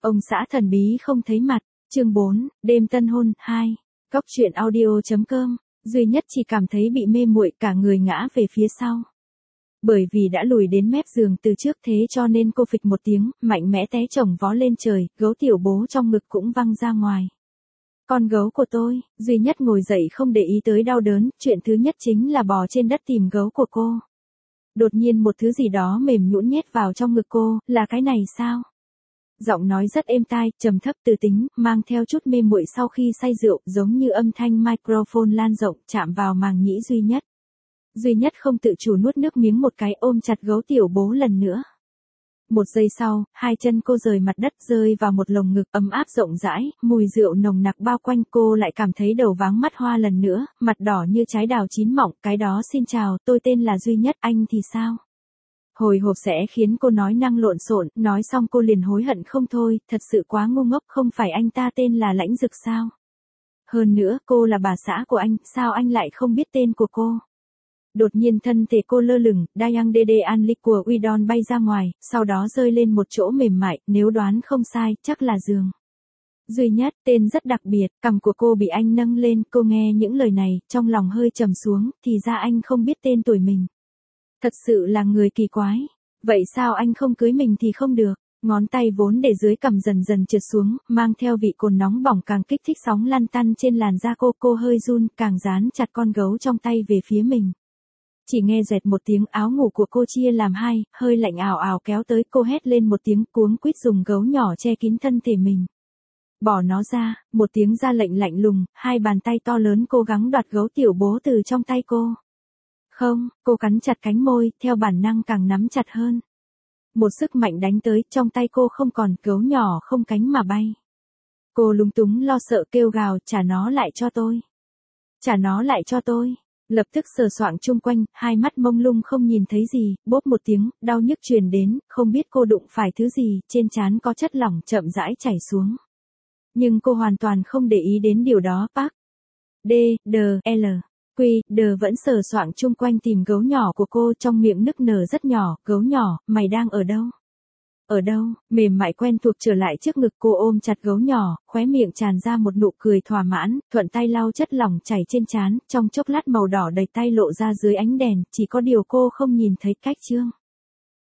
Ông xã thần bí không thấy mặt, chương 4, đêm tân hôn, 2. Cóc truyện audio.com, duy nhất chỉ cảm thấy bị mê muội cả người ngã về phía sau. Bởi vì đã lùi đến mép giường từ trước thế cho nên cô phịch một tiếng, mạnh mẽ té chồng vó lên trời, gấu tiểu bố trong ngực cũng văng ra ngoài. Con gấu của tôi, duy nhất ngồi dậy không để ý tới đau đớn, chuyện thứ nhất chính là bò trên đất tìm gấu của cô. Đột nhiên một thứ gì đó mềm nhũn nhét vào trong ngực cô, là cái này sao? Giọng nói rất êm tai, trầm thấp từ tính, mang theo chút mê muội sau khi say rượu, giống như âm thanh microphone lan rộng, chạm vào màng nhĩ duy nhất. Duy nhất không tự chủ nuốt nước miếng một cái, ôm chặt gấu tiểu bố lần nữa. Một giây sau, hai chân cô rời mặt đất rơi vào một lồng ngực ấm áp rộng rãi, mùi rượu nồng nặc bao quanh, cô lại cảm thấy đầu váng mắt hoa lần nữa, mặt đỏ như trái đào chín mọng. Cái đó xin chào, tôi tên là Duy Nhất, anh thì sao? Hồi hộp sẽ khiến cô nói năng lộn xộn, nói xong cô liền hối hận không thôi, thật sự quá ngu ngốc, không phải anh ta tên là Lãnh Dực sao? Hơn nữa, cô là bà xã của anh, sao anh lại không biết tên của cô? Đột nhiên thân thể cô lơ lửng, Dayang Dede Anlik của Udon bay ra ngoài, sau đó rơi lên một chỗ mềm mại, nếu đoán không sai, chắc là giường. Duy Nhất, tên rất đặc biệt, cằm của cô bị anh nâng lên, cô nghe những lời này, trong lòng hơi trầm xuống, thì ra anh không biết tên tuổi mình. Thật sự là người kỳ quái. Vậy sao anh không cưới mình thì không được? Ngón tay vốn để dưới cằm dần dần trượt xuống, mang theo vị cồn nóng bỏng càng kích thích sóng lăn tăn trên làn da cô hơi run, càng dán chặt con gấu trong tay về phía mình. Chỉ nghe dẹt một tiếng, áo ngủ của cô chia làm hai, hơi lạnh ảo ảo kéo tới, cô hét lên một tiếng, cuống quýt dùng gấu nhỏ che kín thân thể mình. Bỏ nó ra, một tiếng ra lệnh lạnh lùng, hai bàn tay to lớn cố gắng đoạt gấu tiểu bố từ trong tay cô. Không, cô cắn chặt cánh môi, theo bản năng càng nắm chặt hơn. Một sức mạnh đánh tới, trong tay cô không còn, gấu nhỏ không cánh mà bay. Cô lúng túng lo sợ kêu gào, trả nó lại cho tôi. Trả nó lại cho tôi. Lập tức sờ soạng chung quanh, hai mắt mông lung không nhìn thấy gì, bốp một tiếng, đau nhức truyền đến, không biết cô đụng phải thứ gì, trên trán có chất lỏng chậm rãi chảy xuống. Nhưng cô hoàn toàn không để ý đến điều đó, Park. D, D, L. Quy, Đờ vẫn sờ soạng chung quanh tìm gấu nhỏ của cô, trong miệng nức nở rất nhỏ, gấu nhỏ, mày đang ở đâu? Ở đâu? Mềm mại quen thuộc trở lại trước ngực cô, ôm chặt gấu nhỏ, khóe miệng tràn ra một nụ cười thỏa mãn, thuận tay lau chất lỏng chảy trên trán, trong chốc lát màu đỏ đầy tay lộ ra dưới ánh đèn, chỉ có điều cô không nhìn thấy cách chương.